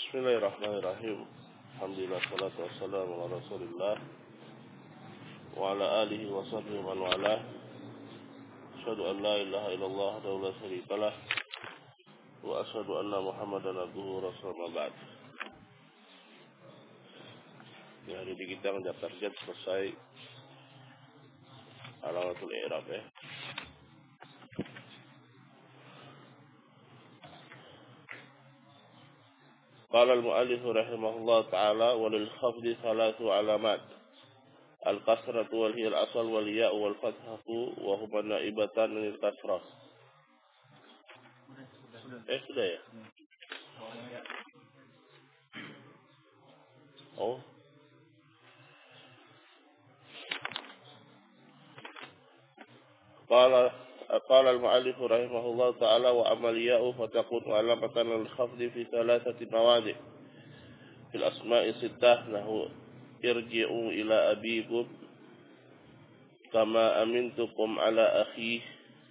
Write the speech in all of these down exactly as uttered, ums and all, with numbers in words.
Bismillahirrahmanirrahim. Alhamdulillah, salatu wassalamu ala Rasulillah wa ala alihi wa sahbihi man walah. Asyhadu an la ilaha illallah wahdahu la syarikalah wa asyhadu anna Muhammadan abduhu wa rasuluhu ba'd. Ya, hari ini kita menjadi target selesai alamatul i'rab ya. قال المؤلف رحمه الله تعالى وللخفض ثلاث علامات الكسرة وهي الأصل والياء والفتحة وهما نائبتان من الكسرة. Eh sudah ya? Oh. قال قال المؤلف رحمه الله تعالى وأما الياء فتكون علامة للخفض في ثلاثة مواضع في الأسماء الستة نحو ارجعوا إلى أبيكم كما أمنتكم على أخيه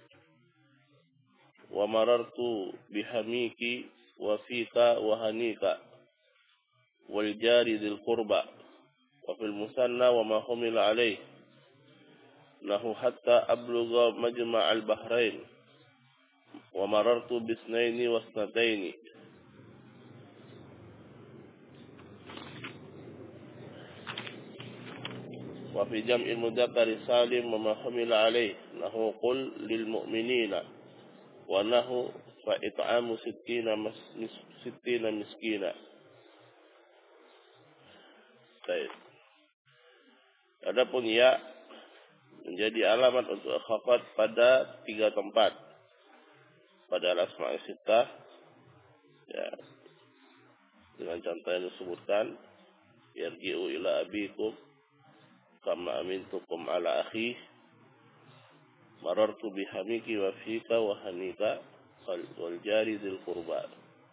ومررت بحميك وفيك وهنيك والجار ذي القربى وفي المثنى وما حمل عليه نحو حتى أبلغ مجمع البحرين ومررت باثنين واثنتين وفي جمع المذكر سالم وما حمل عليه نحو قل للمؤمنين ونحو فإطعام ستين ستين مسكينا. Baik. Adapun ya menjadi alamat untuk khafat pada tiga tempat pada al-asma' sittah ya, dengan contoh yang disebutkan yarji'u ila abikum kama amintukum ala akhi marartu bihamiki wa fika wa hanika wal jari dzil qurba.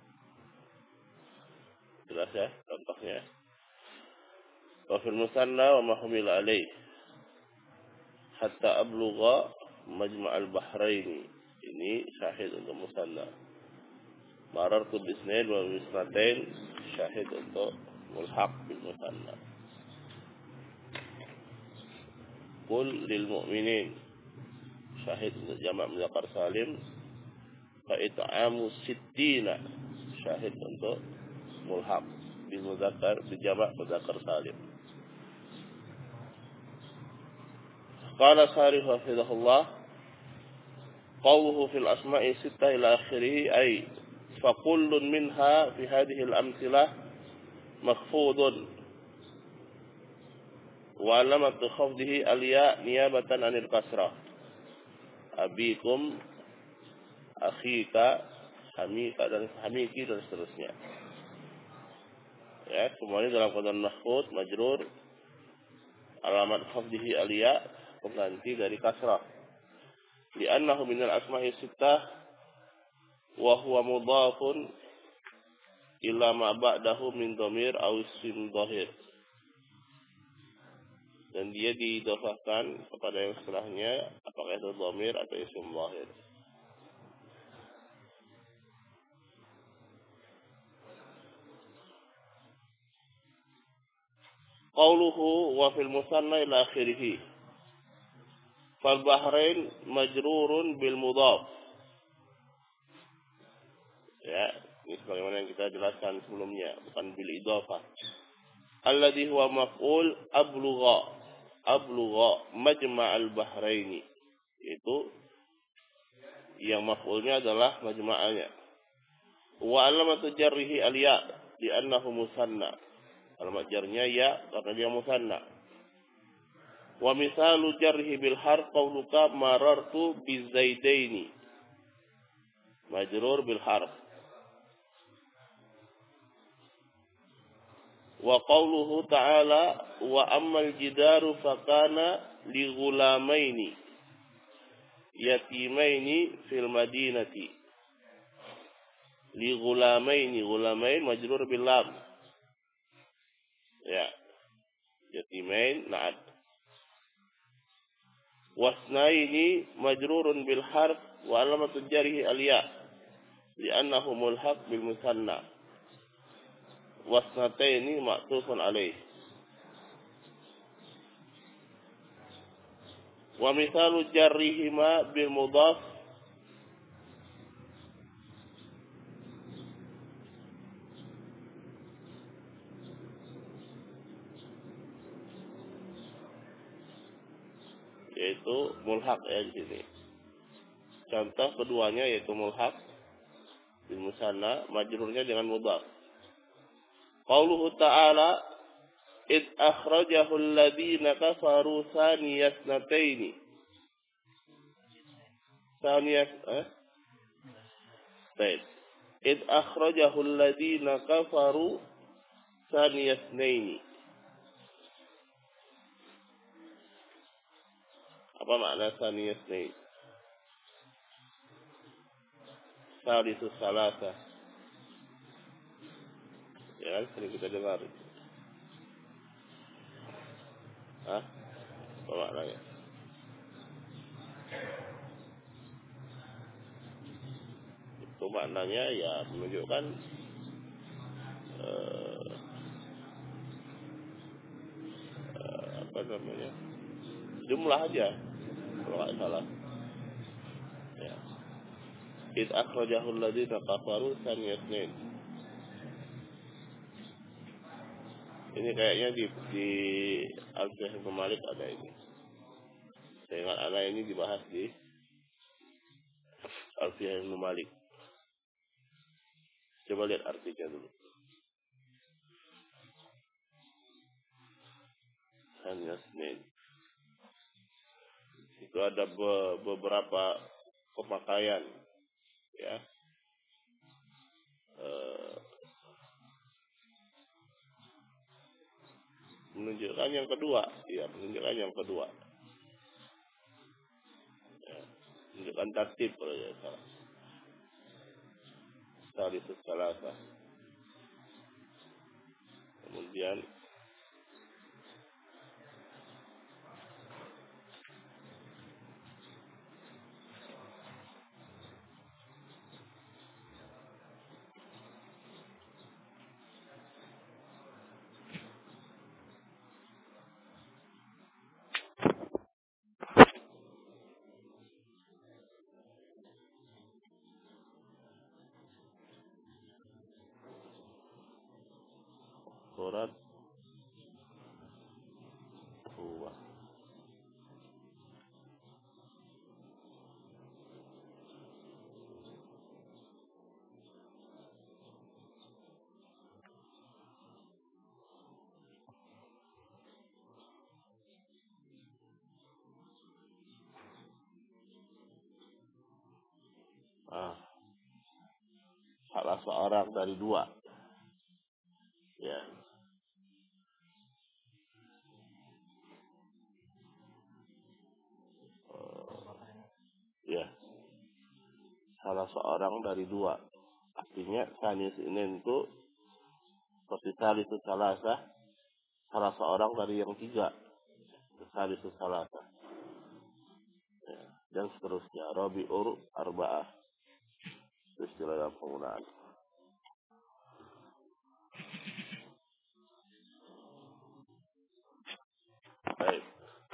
Jelas ya contohnya. Wa fil musanna wa ma humila alaih hatta ablugha majma'al bahrain. Ini syahid untuk musanna. Marartu bisnain wa bisnatain syahid untuk mulhaq bil musanna. Qul lil mu'minin syahid untuk jamak mudzakkar salim. Fa it'amu sittina syahid untuk mulhaq bil mudzakkar bi jamak mudzakkar salim. Qala Sarih hafizahullah qawluhu fil asma'i sittah ila akhirih ay fa kullun minha fi hadhihi al-amthilah makhfudun wa alamatu khafdihi al-ya niyabatan anil kasrah abikum akhika hamika dan hamiki dan seterusnya ya, semuanya dalam keadaan mahfud majrur alamat khafdihi al-ya pengganti dari kasrah li'annahu minal asma'i sittah wa huwa mudhafun ila ma ba'dahu min dhamir aw ism dhahir, dan dia diidhafahkan kepada yang setelahnya apakah itu dhamir atau ism dhahir. Qauluhu wa fil musanna ila akhirih fal bahrain majrurun bil mudhaf. Ya, ini sebagaimana yang kita jelaskan sebelumnya, bukan bil idhafah. Alladhi huwa maf'ul ablugha. Ablugha majma'al bahraini. Itu yang maf'ulnya adalah majma'anya. Wa alamatu jarrihi al-ya li'annahu musanna. Alamat jarnya ya karena dia musanna. Wa misalu jarhi bil harf qawluka marartu bizaidaini majrur bil harf wa qawluhu ta'ala wa ammal jidaru fakana li ghulamaini yatimaini fil madinati li ghulamaini ghulamain majrur bil lam ya yatimain na'at wasnaini majrurun bil harf wa alamatu jarhi al ya li'annahu mulhaq bil musanna wasnataini ma'tufun alaih. Wa mithalu jarrihima bil mudhaf yaitu mulhaq ya di sini. Contoh keduanya yaitu mulhaq bil musanna majrurnya dengan mudhaf. Qauluhu ta'ala id akhrajahu alladhina kafaru thaniyas nataini. Thaniyas eh? Baik. Id akhrajahu alladhina kafaru thaniyas naini. Apa makna thaniyas naini? Salisus salasa. Ya kan sering kita dengar. Hah? Apa maknanya? Itu maknanya ya menunjukkan uh, uh, apa namanya? Jumlah aja. Kalau nggak salah. Ya. Id akhrajahu alladhina kafaru thaniyas naini. Ini kayaknya di di Al-Fiqh Ibnu Malik ada ini. Saya ingat anak ini dibahas di Al-Fiqh Ibnu Malik. Coba lihat artinya dulu. Hanya Senin. Itu ada be, beberapa pemakaian, ya. E, menunjukkan yang kedua, ya menunjukkan yang kedua. Ya, menunjukkan tertib kalau ya salah. Salisus salasa. Kemudian surat dua. Ah, salah seorang dari dua. Ya. Uh, ya. Salah seorang dari dua. Artinya sanis ini itu seperti salisus salasa, salah seorang dari yang tiga. Salisus salasa. Ya. Dan seterusnya. Rabi'ur arba'ah. Itu istilah dalam penggunaan. Baik.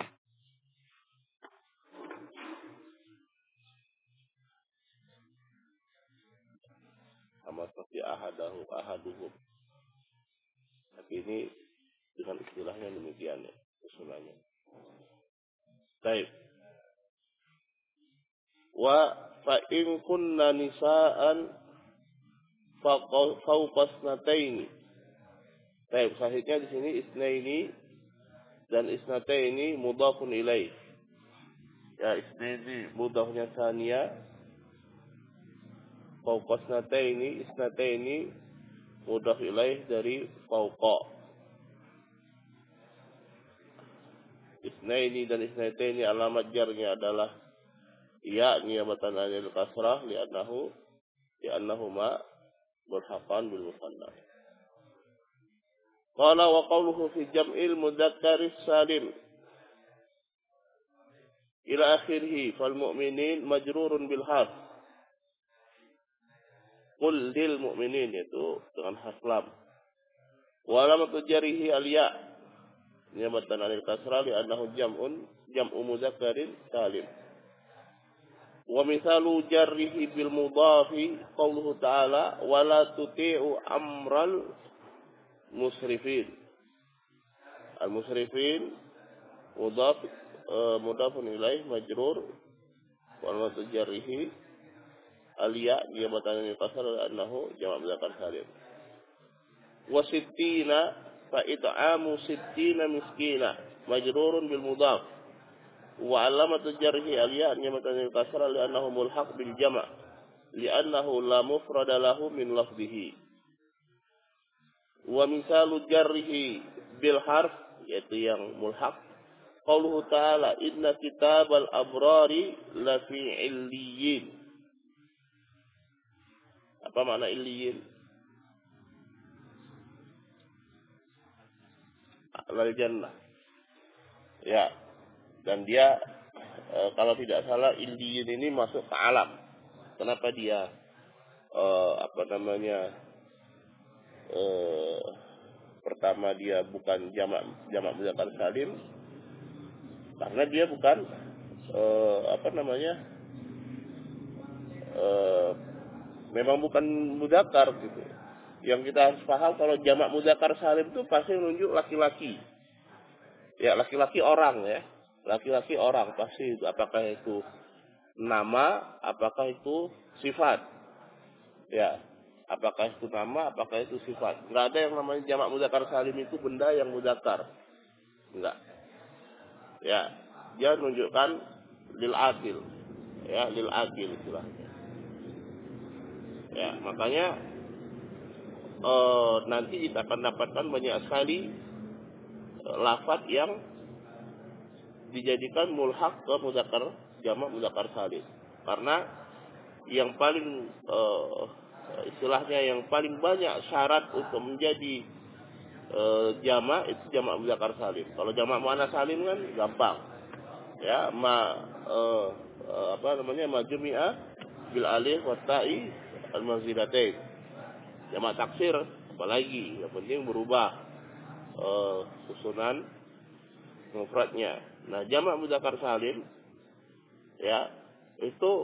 Sama seperti ahadahu, ahaduhum. Tapi ini dengan istilahnya demikian ya. Usulannya. Baik. Wa fa'in kunna nisa'an fauqasnataini. Baik, sahihnya di sini isnaini dan isnataini mudhafun ilaih. Ya, isnaini mudhafnya saniyah. Fauqasnataini, isnataini mudhaf ilaih dari fauqa. Isnaini dan isnataini alamat jarnya adalah ya niyabatan anil kasrah li'annahu li'annahuma mulhaqan bil musanna. Qala wa qawluhu fi jam'il mudzakkaris salim ila akhirih fal mu'minin majrurun bil harf. Qul lil mu'minin itu dengan harf lam. Wa alamatu jarrihi al-ya niyabatan 'anil kasrah li annahu jam'un jam'u mudzakkarin salim. Wa mithalu jarrihi bil mudhafi qauluhu ta'ala wa la tuti'u amral musrifin. Al-musrifin mudhaf uh, mudhafun ilaih majrur wa alamatu jarrihi al-ya niyabatan 'anil kasrah li annahu jam'u mudzakkar salim. Wa sittina fa it'amu sittina miskina majrurun bil mudhaf wa alamatu jarhi al-ya niyabatan kasra li annahu mulhaq bil jama' li annahu la mufrada lahu min lafdhihi. Wa misalu jarhi bil harf yaitu yang mulhaq qauluhu ta'ala inna kitabal abrari la fi illiyin. Apa makna illiyin? Al jannah. Ya. Dan dia e, kalau tidak salah illiyin ini masuk ke alam. Kenapa dia e, apa namanya? E, pertama dia bukan jamak jamak mudzakkar salim karena dia bukan e, apa namanya? E, memang bukan mudzakkar gitu. Yang kita harus paham kalau jamak mudzakkar salim itu pasti menunjuk laki-laki. Ya, laki-laki orang ya. Laki-laki orang pasti itu. Apakah itu nama, apakah itu sifat. Ya, apakah itu nama, apakah itu sifat. Enggak ada yang namanya jamak mudzakkar salim itu benda yang mudzakkar. Enggak. Ya, dia menunjukkan lil akil. Ya, lil akil istilahnya. Ya, makanya Uh, nanti kita akan dapatkan banyak sekali uh, lafaz yang dijadikan mulhaq ke mudzakkar jamak mudzakkar salim. Karena yang paling uh, istilahnya yang paling banyak syarat untuk menjadi uh, jamak itu jamak mudzakkar salim. Kalau jamak muannats salim kan gampang. Ya, ma uh, uh, apa namanya? Ma jumi'a bil alif wa ta'i al-mazidatain. Jamak taksir apalagi yang penting berubah uh, susunan mufradnya. Nah, jamak mudzakkar salim ya itu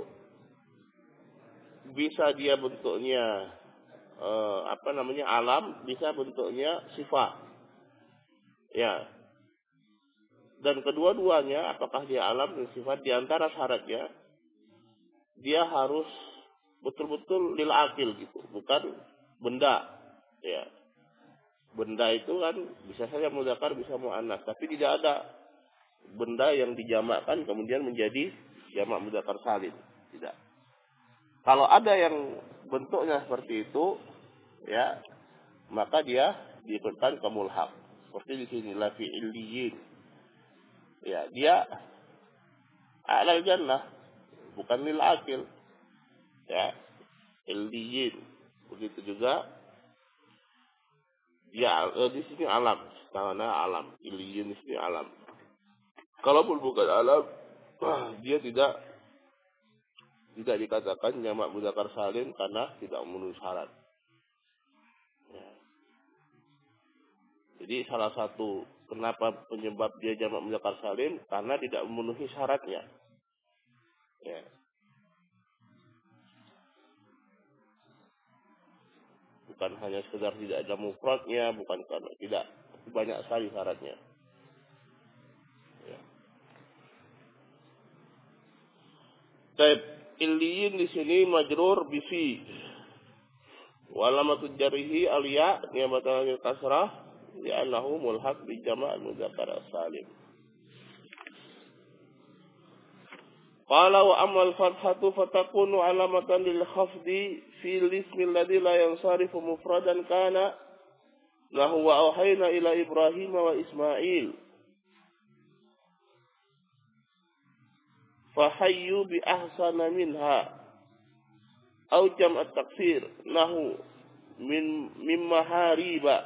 bisa dia bentuknya uh, apa namanya alam, bisa bentuknya sifat. Ya. Dan kedua-duanya apakah dia alam dan sifat di antara syaratnya dia harus betul-betul lil akil gitu, bukan benda, ya. Benda itu kan bisa saja mudzakkar, bisa muannats, tapi tidak ada benda yang dijamakkan kemudian menjadi jamak mudzakkar salim, tidak. Kalau ada yang bentuknya seperti itu, ya, maka dia diberikan ke mulhaq. Seperti di sini la fi illiyin. Ya, dia al jannah, bukan lil akil. Ya, illiyin. Begitu juga dia eh, di sini alam, karena alam, illiyin di sini alam. Kalaupun bukan alam, dia tidak tidak dikatakan jamak mudzakkar salim karena tidak memenuhi syarat. Ya. Jadi salah satu kenapa penyebab dia jamak mudzakkar salim karena tidak memenuhi syaratnya. Ya. Bukan hanya sekedar tidak ada mufradnya, bukan karena tidak, banyak sekali syaratnya. Ya. Taib illiyin di sini majrur bi fi. Wa alamatu jarrihi al-ya niyabatan lil kasrah li'annahu mulhaq bi jama' mudzakkar salim. Qala wa amal fathatu fatakunu alamatan lil khafdi fi ismi alladhi la yansarifu mufradan kana lahu wa auhayna ila Ibrahim wa Ismail fahayyu bi ahsana minha au jam' at-taksir lahu min mimma hariba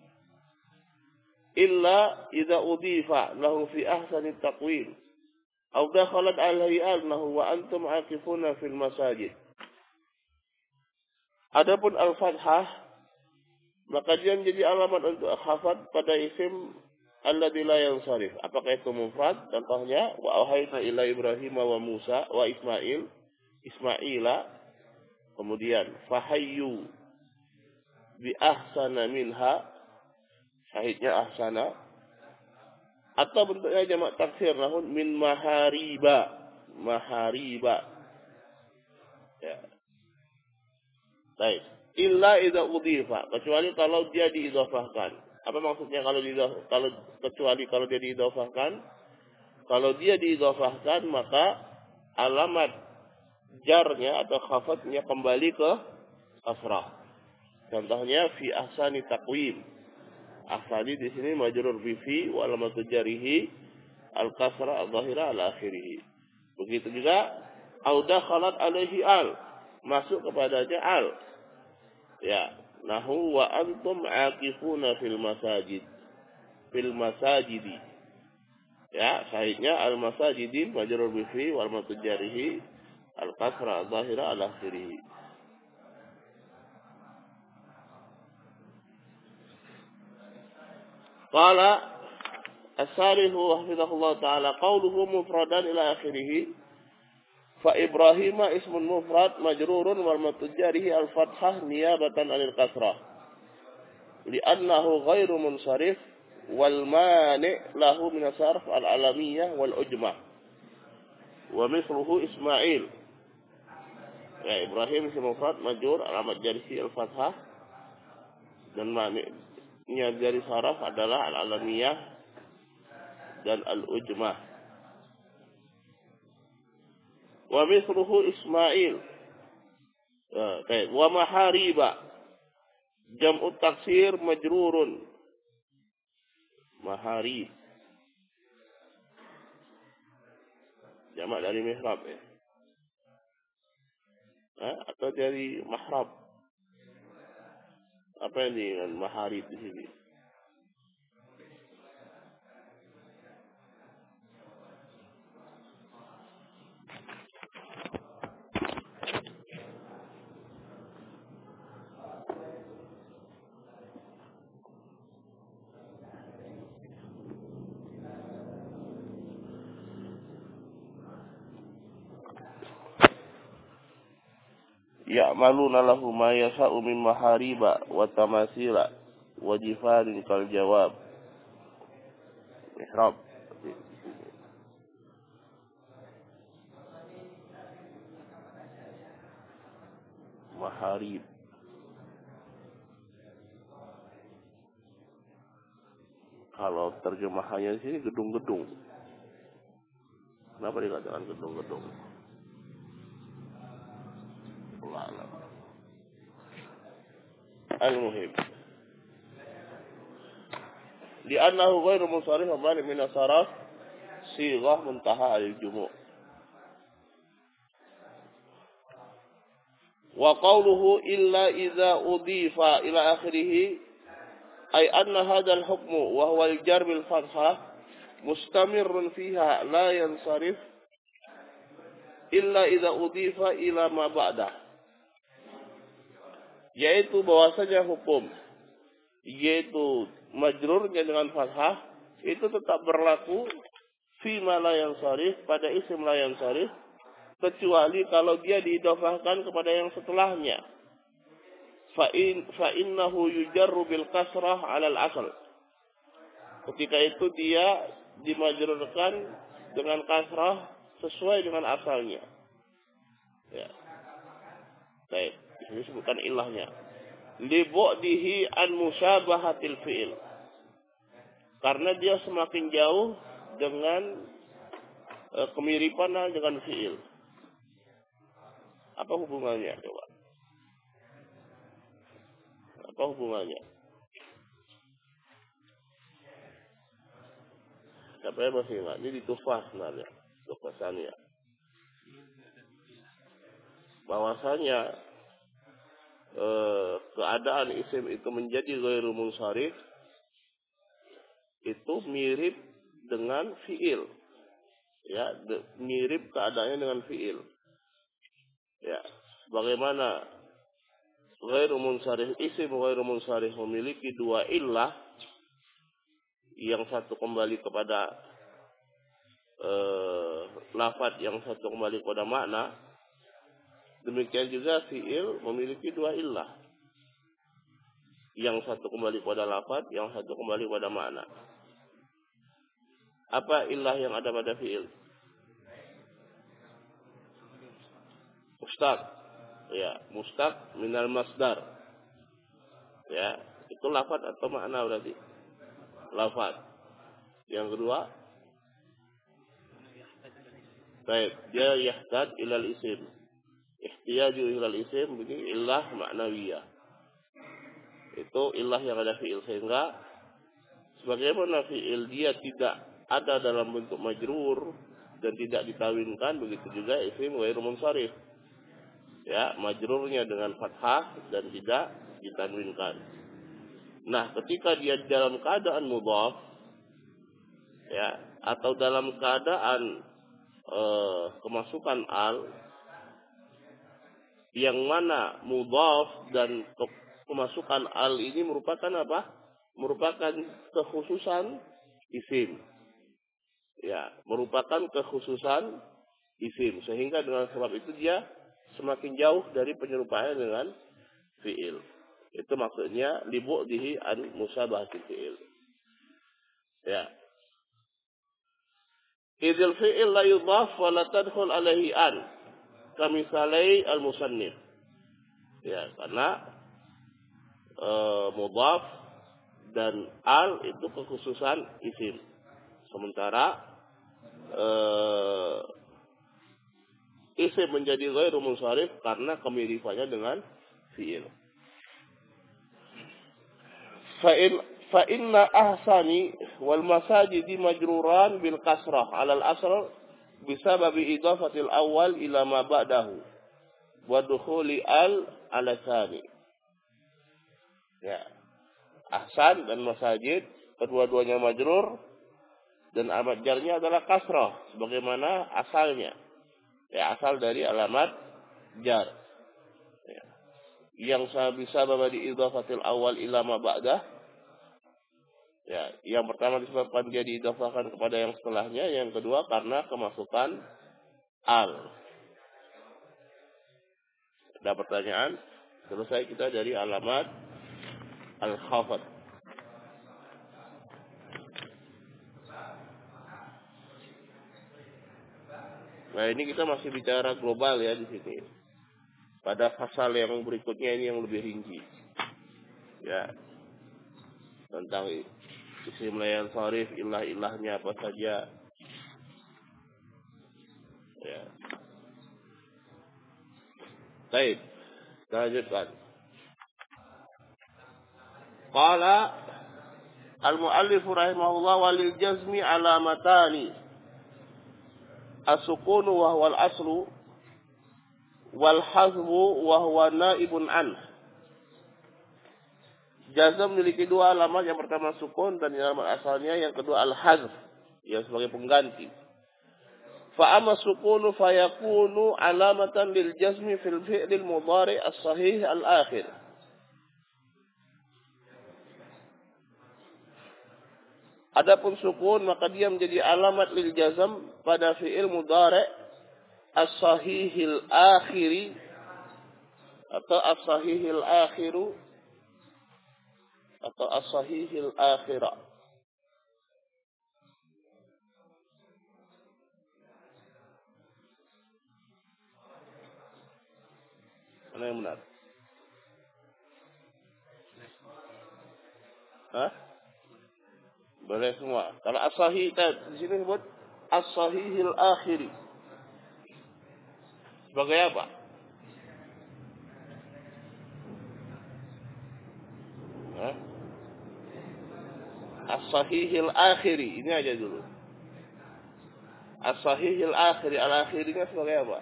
illa idza udifa lahu fi ahsani taqwim au dakhalat alaihi annahu wa antum aqifuna fil masajid. Adapun al-fathah maka dia menjadi alamat untuk khafat pada isim alladzi la yansarif. Apakah itu mufrad? Contohnya wa auhayna ila Ibrahim wa Musa wa Ismail, Ismaila, kemudian fahayyu bi ahsana minha, syahidnya ahsana, atau bentuknya jamak taksir nahun min mahariba, mahariba. Ya. Baik. Illa idza udhifa, kecuali kalau dia diidhafahkan. Apa maksudnya kalau diidhafahkan? Kalau kecuali kalau dia diidhafahkan? Kalau dia diidhafahkan maka alamat jarnya atau khafatnya kembali ke kasrah. Contohnya fi ahsani taqwim. Ahsani di sini majrur bi fi wa alamatu jarihi al kasrah adh-dhahira ala akhirih. Begitu juga auda khalat alaihi al, masuk kepadanya al. Ya, nahu wa antum aqifuna fil masajid. Fil masajidi. Ya, syahidnya al masajidi majrur bi fi wal matjarihi al kasra adh-dhahira ala akhirih. Qala as-sarihu hafizahullah ta'ala qawluhu mufradan ila akhirih. Fa Ibrahim ismun mufrad majrurun wal matjarihi al-fathah niyabatan anil kasrah. Li'annahu ghairu munsharif wal mani' lahu min as-sarf al-alamiyah wal ujmah. Wa mithluhu Ismail. Ya, Ibrahim ismun mufrad majrur alamat jarihi al-fathah dan mani' dari saraf adalah al-alamiyah dan al-ujmah. Wa mithluhu Ismail. Ya, baik. Wa mahariba jam'u taksir majrurun. Maharib. Jamak dari mihrab ya. Eh, atau dari mahrab. Apa ini dengan maharib di sini? Ya'maluna lahu ma yasha'u min mahariba wa tamasila wa jifarin kal jawab. Mihrab. Maharib. Kalau terjemahannya di sini gedung-gedung. Kenapa dikatakan gedung-gedung? Wallah. Al-muhim. Li'annahu ghairu munsharif mabani min as-saraf sighah muntaha al-jumu'. Wa qawluhu illa idza udifa ila akhirih ay anna hadha al-hukmu wa huwa al-jar bil fathah mustamirrun fiha la yansarif illa idza udifa ila ma ba'dah. Yaitu bahwasanya hukum yaitu majrurnya dengan fathah itu tetap berlaku fi ma la yansarif pada isim la yansarif kecuali kalau dia diidhafahkan kepada yang setelahnya. Fa in fa innahu yujarru bil kasrah 'ala al-asl. Ketika itu dia dimajrurkan dengan kasrah sesuai dengan asalnya. Ya. Baik, ini disebutkan ilahnya. Li bu'dihi an musyabahatil fi'il. Karena dia semakin jauh dengan e, kemiripan dengan fi'il. Apa hubungannya coba? Apa hubungannya? Siapa yang masih ingat? Ini ditufah sebenarnya. Tufasannya. Bahwasanya eh, keadaan isim itu menjadi ghairu munsharif itu mirip dengan fiil. Ya, de, mirip keadaannya dengan fiil. Ya, bagaimana ghairu munsharih, isim ghairu munsharih memiliki dua illah, yang satu kembali kepada eh, lafaz, yang satu kembali kepada makna. Demikian juga fi'il memiliki dua illah, yang satu kembali kepada lafaz, yang satu kembali kepada makna. Apa illah yang ada pada fi'il? Mustaq, ya, mustaq minal masdar, ya, itu lafaz atau makna berarti? Lafaz. Yang kedua, baik, dia yahtad ilal isim, ihtiyaju ilal isim, begini illah maknawiyah. Itu illah yang ada fi'il, sehingga sebagaimana fi'il dia tidak ada dalam bentuk majrur dan tidak ditawinkan, begitu juga isim ghairu munsharif. Ya, majrurnya dengan fathah dan tidak ditanwinkan. Nah, ketika dia dalam keadaan mudhaf, ya, atau dalam keadaan eh, kemasukan al, yang mana mudhaf dan ke- kemasukan al ini merupakan apa? Merupakan kekhususan isim. Ya, merupakan kekhususan isim, sehingga dengan sebab itu dia semakin jauh dari penyerupaannya dengan fi'il. Itu maksudnya libu'dihi an musabahatil fi'il. Ya. Idzal fi'il la yudhaf wa la tadkhul alaihi an, kamisalai al-musannif. Ya, karena e, mudhaf dan al itu kekhususan isim. Sementara e, isim menjadi ghairu munsharif karena kemiripannya dengan fi'il. Fa'in fa inna ahsani wal masajidi majruran bil kasrah 'ala al asl bisababi idafatil awal ila ma ba'dahu wa dukhuli al 'ala tsani. Ya. Ahsan dan masajid kedua-duanya majrur dan alamat jarnya adalah kasrah sebagaimana asalnya. Ya, asal dari alamat jar. Ya. Yang bisa babadi idhafatil awal ila ma ba'dah. Ya, yang pertama disebabkan dia diidhafahkan kepada yang setelahnya, yang kedua karena kemasukan al. Ada pertanyaan? Selesai kita dari alamat al-khafad. Nah, ini kita masih bicara global ya di sini. Pada pasal yang berikutnya ini yang lebih rinci. Ya. Tentang isim layal sharif, ilah-ilahnya apa saja. Ya. Baik. Kita lanjutkan. Qala al-muallif rahimahullah walil jazmi alamatani. As-sukunu wa huwa al-aslu wal hazfu wa huwa naibun an. Jazm memiliki dua alamat, yang pertama sukun dan yang alamat asalnya, yang kedua al-hazf, yang sebagai pengganti. Fa amma sukunu fa yakunu alamatan lil jazmi fil fi'l al-mudhari' as-sahih al-akhir. Adapun sukun maka dia menjadi alamat lil jazm pada fi'il mudhari' as-sahihil akhiri atau as-sahihil akhiru atau as-sahihil akhirah. Mana yang benar? Hah? Boleh semua. Kalau as-sahih di sini disebut as-sahihil akhiri. Sebagai apa? Hah? As-sahihil akhiri. Ini aja dulu. As-sahihil akhiri. Al-akhirinya sebagai apa?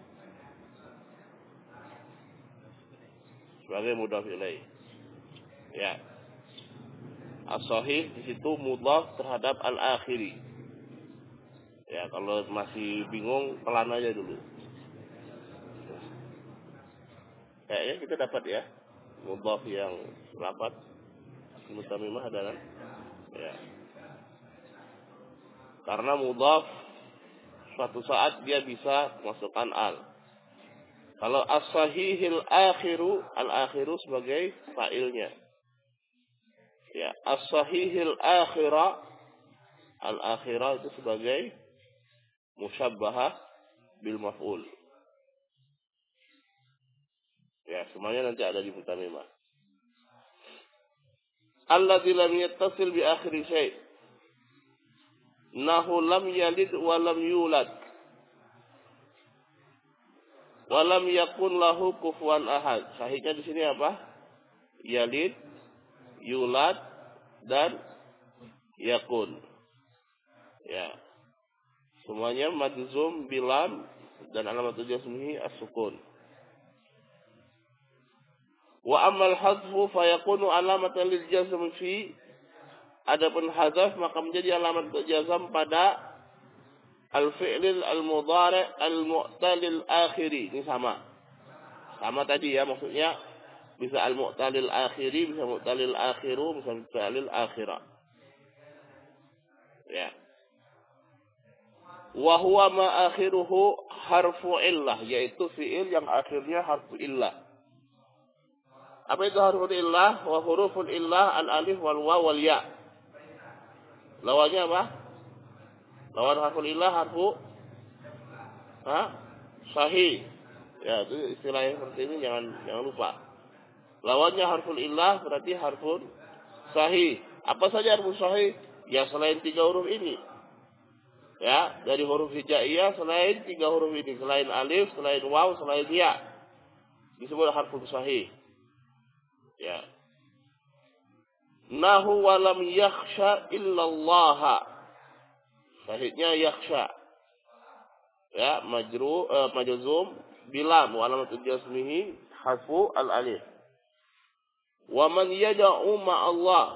Sebagai mudhaf ilaih. Ya. As-sahih di situ mudhaf terhadap al-akhiri. Ya, kalau masih bingung pelan aja dulu. Kayaknya kita dapat ya. mudhaf yang rapat mutamimah ada kan? Ya. Karena mudhaf suatu saat dia bisa masukkan al. Kalau as-sahihil akhiru, al-akhiru sebagai fa'ilnya. Ya, as-sahihil akhira, al-akhira itu sebagai musyabbahah bil maf'ul. Ya, semuanya nanti ada di mutamimah. Alladzi lam yattasil bi akhiri syai'. Nahu lam yalid wa lam yulad. Wa lam yakun lahu kufuwan ahad. Sahihnya di sini apa? Yalid, yulad, dan yakun. Ya. Semuanya majzum bilam dan alamatul jazmihi as-sukun. Wa ammal hadfu fayakunu alamatan lil jazm fi, adapun hadzaf maka menjadi alamat jazm pada al-fi'lil al-mudhari' al-mu'talil akhiri. Ini sama. Sama tadi ya, maksudnya bisa al-mu'talil akhiri, bisa mu'talil akhiru, bisa mu'talil akhirah. Ya. Wa huwa ma akhiruhu harfu illah, yaitu fi'il yang akhirnya harfu illah. Apa itu harful illah? Wa huruful illah al-alif wal waw wal ya. Lawannya apa? Lawan harful illah harfu ha? Sahih. Ya, itu istilahnya seperti ini, jangan jangan lupa. Lawannya harful illah berarti harful sahih. Apa saja harful sahih? Ya selain tiga huruf ini. Ya, dari huruf hijaiyah selain tiga huruf ini, selain alif, selain waw, selain ya. Disebut harful sahih. Ya. Nahu wa lam yakhsha illallah. Sahihnya yakhsha. Ya, majru uh, majzum bilam wa alamatul jazmihi hasfu al-alif. Wa man yad'u ma Allah.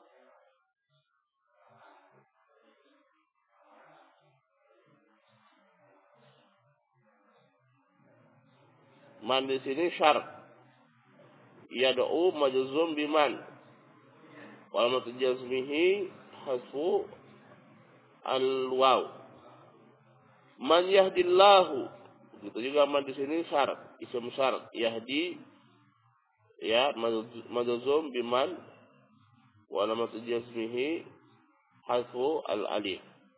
Man di sini syarat. Yad'u majzum biman. Wa alamatul jazmihi hasfu al-waw. Man yahdillahu. Gitu juga man di sini syarat, isim syarat. Yahdi ya majzum biman wa alamatul jazmihi hasfu al-alif.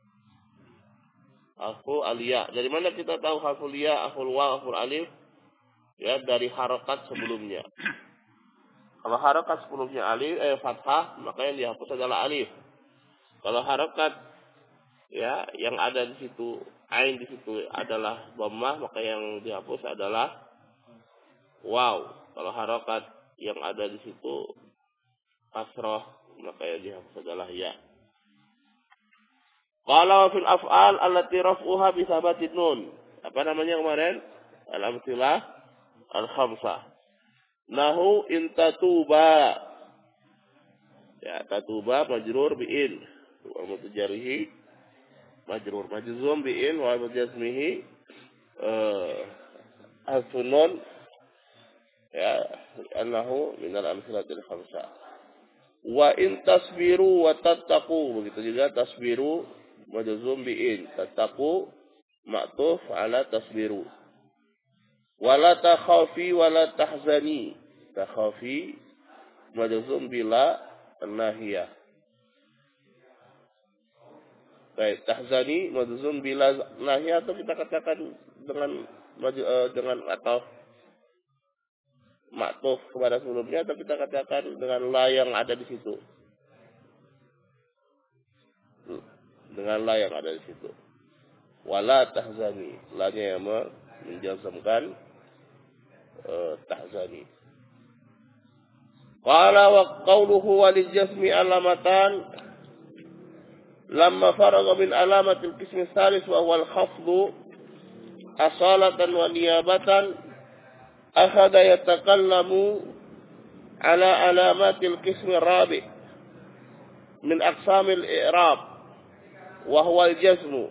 Hasfu al-ya. Dari mana kita tahu hasfu ya, hasfu waw, hasfu alif? Ya, dari harokat sebelumnya. Kalau harokat sebelumnya alif eh fathah, maka yang dihapus adalah alif. Kalau harokat ya yang ada di situ ain di situ adalah dhammah, maka yang dihapus adalah waw. Kalau harokat yang ada di situ kasrah, maka yang dihapus adalah ya. Qala fil af'al allati raf'uha bi thabatin nun. Apa namanya kemarin? Al-amtsilah al-khamsah. Nahu intatuba. Ya, tatuba majrur bi'in. Wa mutajarrihi majrur majzum bi'in wa mujazmihi eh as-sunnun. Ya, annahu min al-amsilatil khamsah. Wa in tasbiru wa tattaqu. Begitu juga tasbiru majzum bi'in. Tattaqu ma'tuf ala tasbiru. Wala takhafi wala tahzani. Takhafi majzum bila nahiyah. Baik, tahzani majzum bila nahiyah, atau kita katakan dengan dengan atau maktuf kepada sebelumnya, atau kita katakan dengan la yang ada di situ. Dengan la yang ada di situ. Wala tahzani, la-nya yang menjazmkan uh, tahzani. Qala wa qawluhu walil jazmi alamatan lamma faragha min alamatil qismi tsalis wa huwa al-khafdu asalatan wa niyabatan akhadha yatakallamu ala alamatil qismi rabi min aqsamil i'rab wa huwa al-jazmu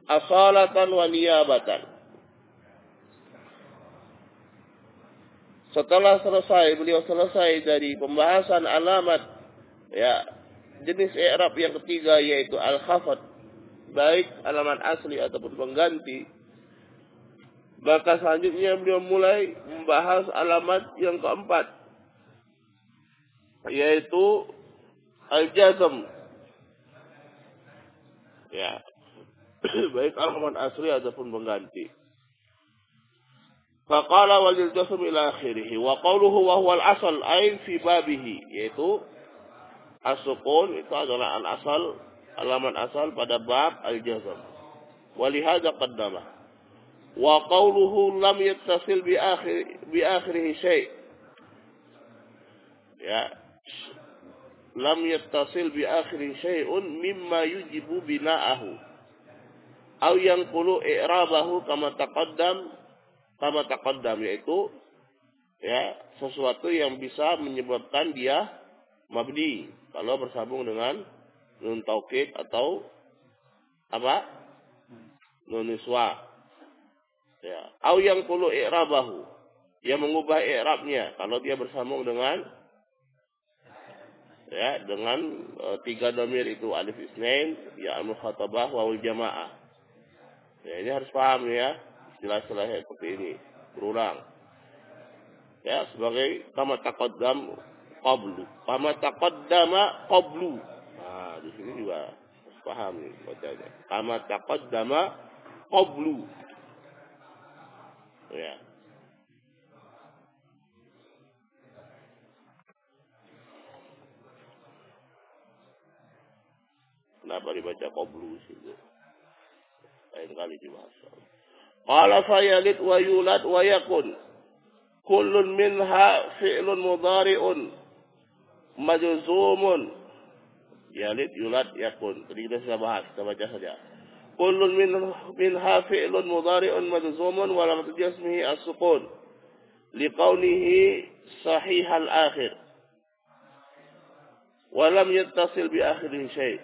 asalatan wa niyabatan. Setelah selesai, beliau selesai dari pembahasan alamat ya jenis i'rab yang ketiga yaitu al-khafad, baik alamat asli ataupun pengganti. Maka selanjutnya beliau mulai membahas alamat yang keempat yaitu al-jazm. Ya. Baik alamat asli ataupun pengganti. Faqala walil jazm ila akhirih wa qawluhu wa huwa al-asl ay fi babihi, yaitu as-sukun itu adalah al-asal, alamat asal pada bab al-jazm. Wa lihadza qaddama wa qawluhu lam yattasil bi akhir bi akhirih syai', ya lam yattasil bi akhirih syai'un mimma yujibu bina'ahu aw yanqulu i'rabahu kama taqaddam kama taqaddam, yaitu ya sesuatu yang bisa menyebabkan dia mabni kalau bersambung dengan nun taukid atau apa nun niswa, ya au yanqulu i'rabahu, yang mengubah i'rabnya kalau dia bersambung dengan ya dengan e, tiga dhamir itu alif isnain, ya al-mukhatabah, wawul jamaah. Ya ini harus paham ya istilah-istilah seperti ini. Berulang. Ya sebagai kama taqaddam qablu, kama taqaddama qablu. Nah, di sini juga harus paham nih bacanya. Kama taqaddama qablu. Ya. Kenapa dibaca qablu situ? Lain kali dibahas. Qala fayalid wa yulad wa yakun kullun minha fi'lun mudhari'un majzumun. Yalid, yulad, yakun. Tadi kita sudah bahas, kita baca saja. Kullun minha fi'lun mudhari'un majzumun wa lam tajasmihi as-sukun liqaunihi sahihal akhir wa lam yattasil bi akhirihi syai'.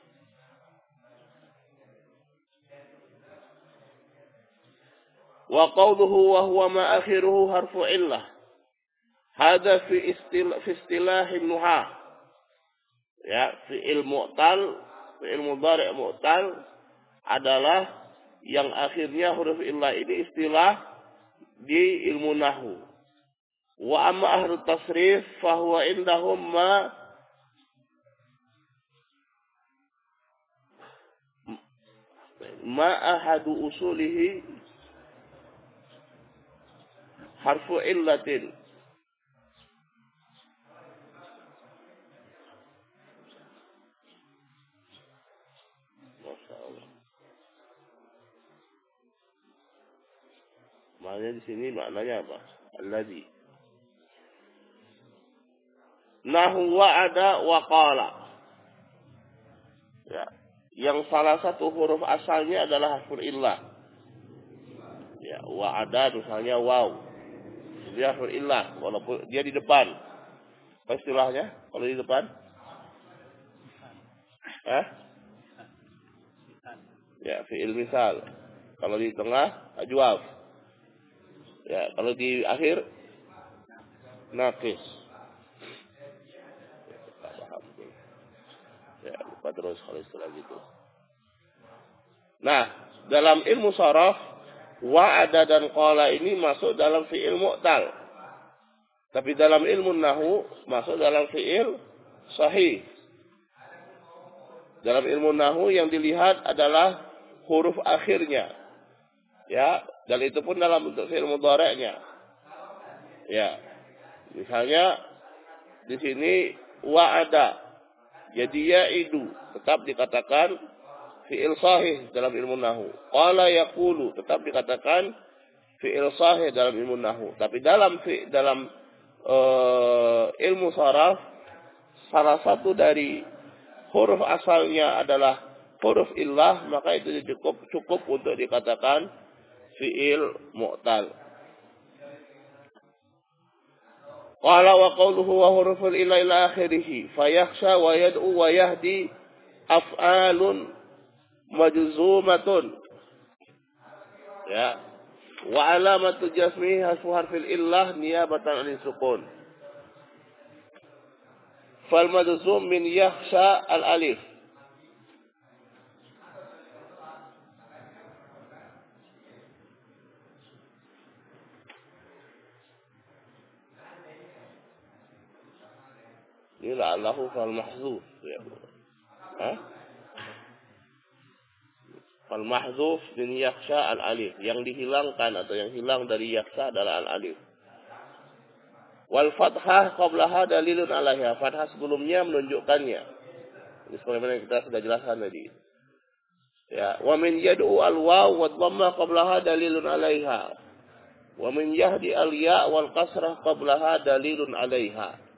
Wa qawluhu wa huwa ma akhiruhu harfu illah. Hada fi istilah fi istilahin nuhah. Ya, fi'il mu'tal, fi'il mudhari' mu'tal adalah yang akhirnya huruf illah. Ini istilah di ilmu nahwu. Wa amma ahlu tasrif fa huwa indahum ma ma ahadu usulihi harfu illatin. Masya Allah. Maknanya di sini maknanya apa? Alladhi. Nahu wa'ada wa qala. Ya. Yang salah satu huruf asalnya adalah harfu illah. Ya, wa'ada misalnya waw. Dia harfu illah walaupun dia di depan. Apa istilahnya kalau di depan? Hah? Ya, fi'il misal. Kalau di tengah ajwaf. Ya, kalau di akhir naqis. Ya, lupa terus kalau istilah gitu. Nah, dalam ilmu sharaf wa'ada dan qala ini masuk dalam fi'il mu'tal. Tapi dalam ilmu nahwu masuk dalam fi'il sahih. Dalam ilmu nahwu yang dilihat adalah huruf akhirnya. Ya, dan itu pun dalam bentuk fi'il mudhari'nya. Ya. Misalnya di sini wa'ada. Jadi ya'idu tetap dikatakan fi'il sahih dalam ilmu nahwu. Qala yaqulu tetap dikatakan fi'il sahih dalam ilmu nahwu. Tapi dalam fi, dalam uh, ilmu sharaf salah satu dari huruf asalnya adalah huruf illah, maka itu cukup cukup untuk dikatakan fi'il mu'tal. Qala wa qawluhu wa huruful illa ila akhirih fayakhsha wa yad'u wa yahdi af'alun majzumatun. Ya. Wa alamatu jasmihi hasfu harfil illah niyabatan anil sukun. Fal madzum min yakhsha al alif. Ini la'allahu fal mahzuf ya. Hah? Fal mahzuf min yakhsha al alif, yang dihilangkan atau yang hilang dari yakhsha adalah al alif. Wal fathah qablaha dalilun alaiha, fathah sebelumnya menunjukkannya. Ini sebagaimana kita sudah jelaskan tadi. Ya, wa min yad'u al waw wa dhamma qablaha dalilun alaiha. Wa min yahdi al ya wal kasrah qablaha dalilun alaiha.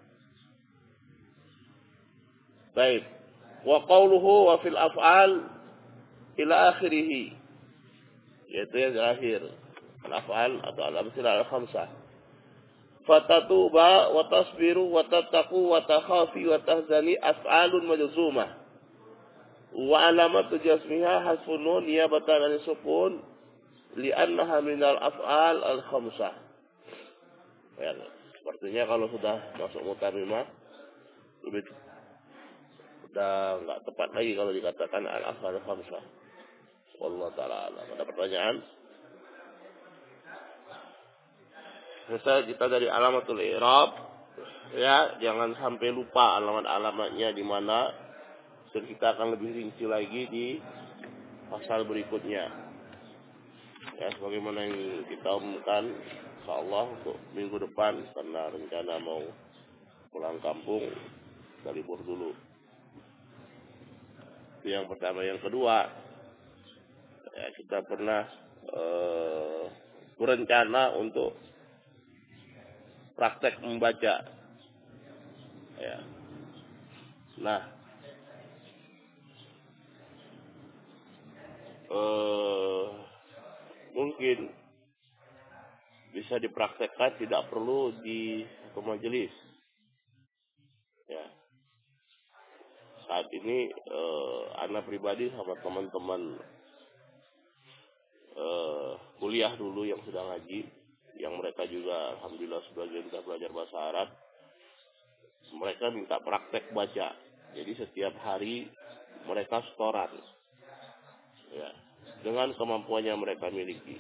Baik. Wa qawluhu wa fil af'al ila akhirih. Yaitu yang terakhir. Al-af'al atau al-amsilah al-khamsah. Fatatuba wa tasbiru wa tattaqu wa takhafi wa tahzani af'alun majzumah. Wa alamatu jasmiha hasfun nun niyabatan an sukun li'annaha minal af'al al-khamsah. Ya, sepertinya kalau sudah masuk mutamimah lebih sudah enggak tepat lagi kalau dikatakan al-af'al al-khamsah. Wallahu ta'ala alam. Ada pertanyaan? Misal kita dari alamatul i'rab, ya, jangan sampai lupa alamat-alamatnya di mana. Dan kita akan lebih rinci lagi di pasal berikutnya. Ya, sebagaimana yang kita umumkan, insyaallah untuk minggu depan karena rencana mau pulang kampung, kita libur dulu. Itu yang pertama. Yang kedua, ya, kita pernah eh, berencana untuk praktek membaca. Ya. Nah, eh, mungkin bisa dipraktekkan, tidak perlu di satu majelis. Ya. Saat ini eh, anak pribadi sama teman-teman eh, kuliah dulu yang sudah ngaji, yang mereka juga alhamdulillah sebagian sudah belajar bahasa Arab, mereka minta praktek baca. Jadi setiap hari mereka setoran, ya, dengan kemampuan yang mereka miliki.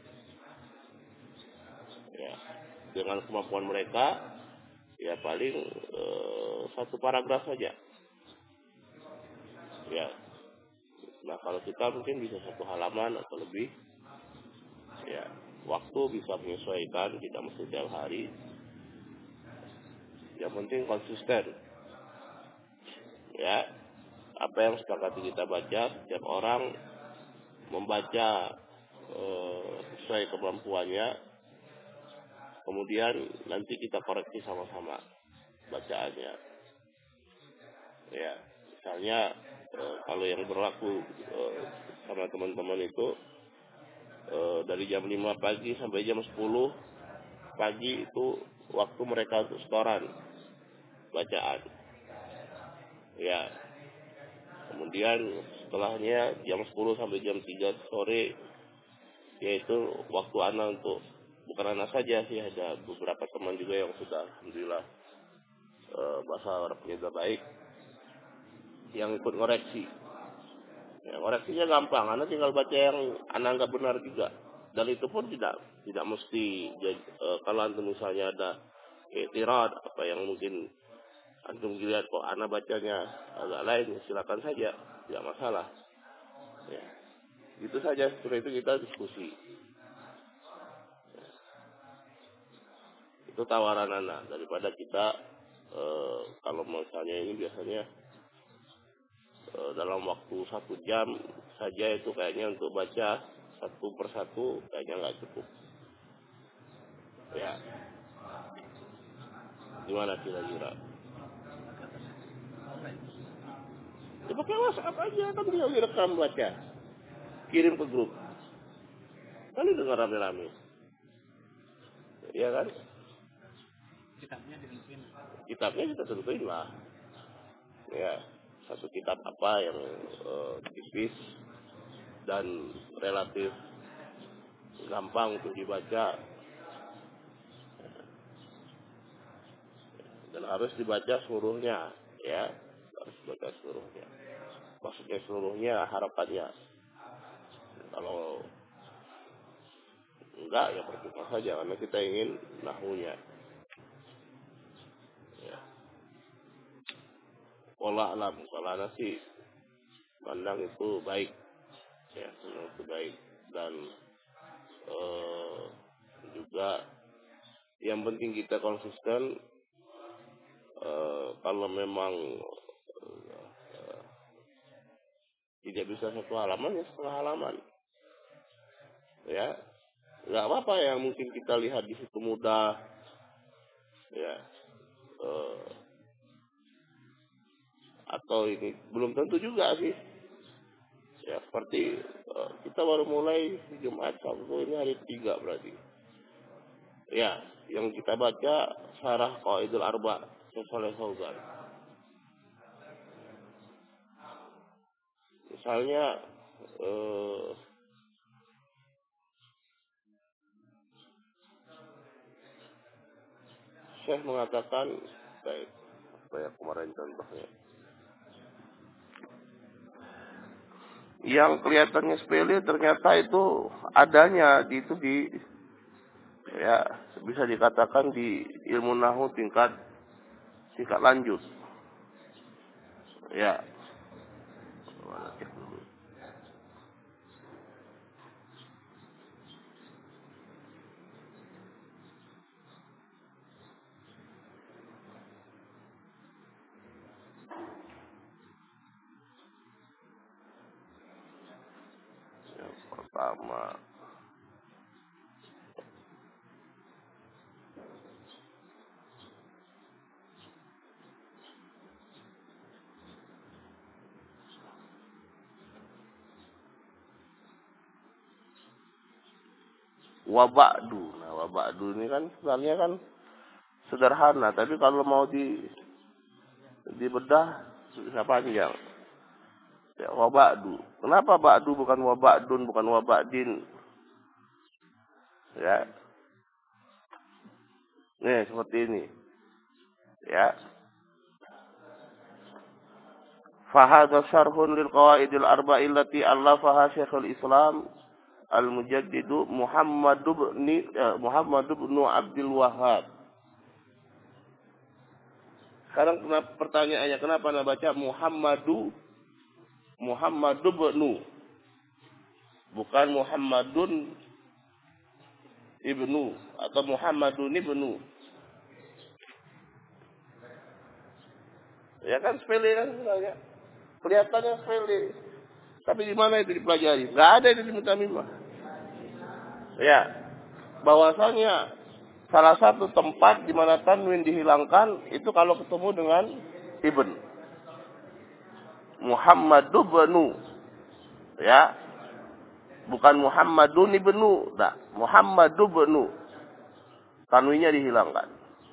Ya, dengan kemampuan mereka, ya paling eh, satu paragraf saja. Ya, nah kalau kita mungkin bisa satu halaman atau lebih. Ya, waktu bisa menyesuaikan, tidak mesti tiap hari. Yang penting konsisten. Ya, apa yang sepakati kita baca, setiap orang membaca eh, sesuai kemampuannya. Kemudian nanti kita koreksi sama-sama bacaannya. Ya, misalnya eh, kalau yang berlaku eh, sama teman-teman itu eh, dari jam lima pagi sampai jam sepuluh pagi itu waktu mereka untuk setoran bacaan. Ya. Kemudian setelahnya jam sepuluh sampai jam tiga sore yaitu waktu anak untuk, bukan anak saja sih, ada beberapa teman juga yang sudah alhamdulillah e, bahasa Arabnya juga baik, yang ikut ngoreksi. Ya, ngoreksinya gampang, anak tinggal baca yang anak nggak benar juga. Dan itu pun tidak tidak mesti e, kalau antum misalnya ada i'tirad apa yang mungkin antum lihat kok anak bacanya agak lain, silakan saja, tidak masalah. Ya. Itu saja, setelah itu kita diskusi. Ya. Itu tawaran anak daripada kita e, kalau misalnya ini biasanya e, dalam waktu satu jam saja itu kayaknya untuk baca satu persatu kayaknya nggak cukup. Ya. Gimana kira-kira? Ya pakai WhatsApp aja, kan tinggal direkam baca, kirim ke grup, kan dengar rame-rame, ya kan? Kitabnya ditentuin. Kitabnya kita tentuin lah, ya, satu kitab apa yang uh, tipis dan relatif gampang untuk dibaca dan harus dibaca seluruhnya, ya, harus dibaca seluruhnya. Maksudnya seluruhnya harapannya. Kalau enggak ya percuma saja karena kita ingin nahunya. Ya. Wallah alam, kalau ana sih pandang itu baik, ya, itu baik dan eh, juga yang penting kita konsisten. Eh, kalau memang eh, tidak bisa satu halaman ya setengah halaman, ya nggak apa-apa yang mungkin kita lihat di situ mudah, ya, eh, atau ini belum tentu juga sih, ya seperti eh, kita baru mulai Jumat Sabtu ini hari tiga berarti, ya yang kita baca Syarah Qawaidul Arba Syekh Fauzan. Misalnya eh, Syekh mengatakan, baik, apa ya kemarin contohnya, yang kelihatannya sepele ternyata itu adanya di itu di, ya bisa dikatakan di ilmu nahwu tingkat tingkat lanjut, ya. Cek dulu. Yang pertama wabakdu. Nah, wabakdu ini kan sebenarnya kan sederhana, tapi kalau mau di dibedah bisa panjang. Ya, wabakdu. Kenapa ba'du bukan wabakdun, bukan wabakdin? Ya. Nih, seperti ini. Ya. Fahadha syarhun lil qawaidil arba'il lati allafaha Syekhul Islam Al-Mujaddidu Muhammad ibn eh, Muhammad ibn Abdul Wahhab. Sekarang kenapa pertanyaannya, kenapa Anda baca Muhammadu Muhammad ibnu, bukan Muhammadun ibnu atau Muhammadun ibnu? Ya kan sepele kan sebenarnya. Kelihatannya sepele. Tapi di mana itu dipelajari? Enggak ada itu di Mutamimah. Ya. Bahwasanya salah satu tempat di mana tanwin dihilangkan itu kalau ketemu dengan ibn. Muhammad ibnu. Ya. Bukan Muhammadun ibnu, enggak. Muhammad ibnu. Tanwinnya dihilangkan.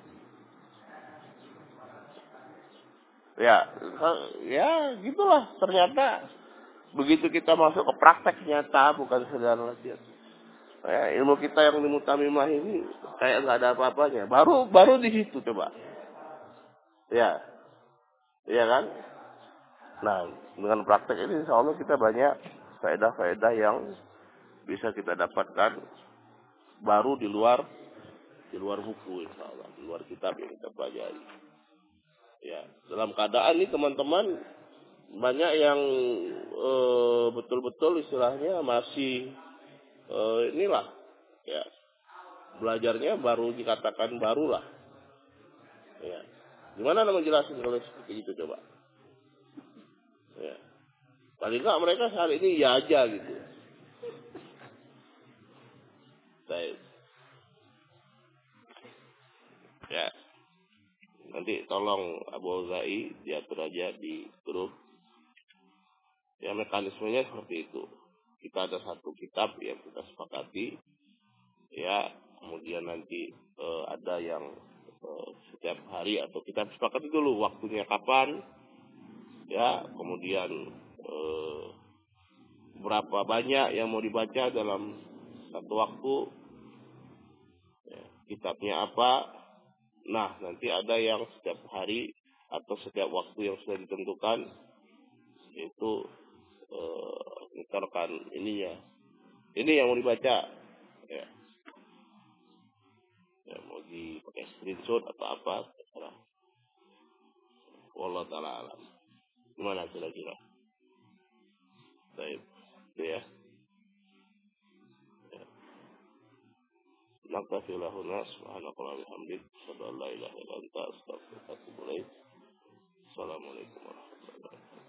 Ya, ya gitulah. Ternyata begitu kita masuk ke praktek nyata, bukan sekedar latihan. Ya, ilmu kita yang di Mutamimah ini kayak nggak ada apa-apanya. Baru baru di situ coba. Ya, iya kan? Nah, dengan praktek ini insya Allah kita banyak faedah-faedah yang bisa kita dapatkan baru di luar di luar buku insya Allah, di luar kitab yang kita pelajari. Ya, dalam keadaan ini teman-teman banyak yang eh, betul-betul istilahnya masih eh, inilah, ya belajarnya baru dikatakan baru lah. Ya, gimana nama jelasin kalau seperti itu coba? Ya, paling nggak mereka hari ini ya aja gitu. Baik. Ya, nanti tolong Abu Zai diatur aja di grup. Ya mekanismenya seperti itu. Kita ada satu kitab yang kita sepakati. Ya, kemudian nanti eh, ada yang eh, setiap hari atau kita sepakati dulu waktunya kapan. Ya, kemudian eh, berapa banyak yang mau dibaca dalam satu waktu, ya, kitabnya apa. Nah, nanti ada yang setiap hari atau setiap waktu yang sudah ditentukan, itu eh, nyetorkan ininya. Ini yang mau dibaca, ya, ya mau dipakai screenshot atau apa, terserah. Wallahu ta'ala alam. Gimana kira-kira? Baik, itu ya. Naktafi lahuna subhanakallah bihamdik asyhadu an la ilaha illa anta astaghfiruka wa atubu ilaik. Assalamualaikum warahmatullahi wabarakatuh.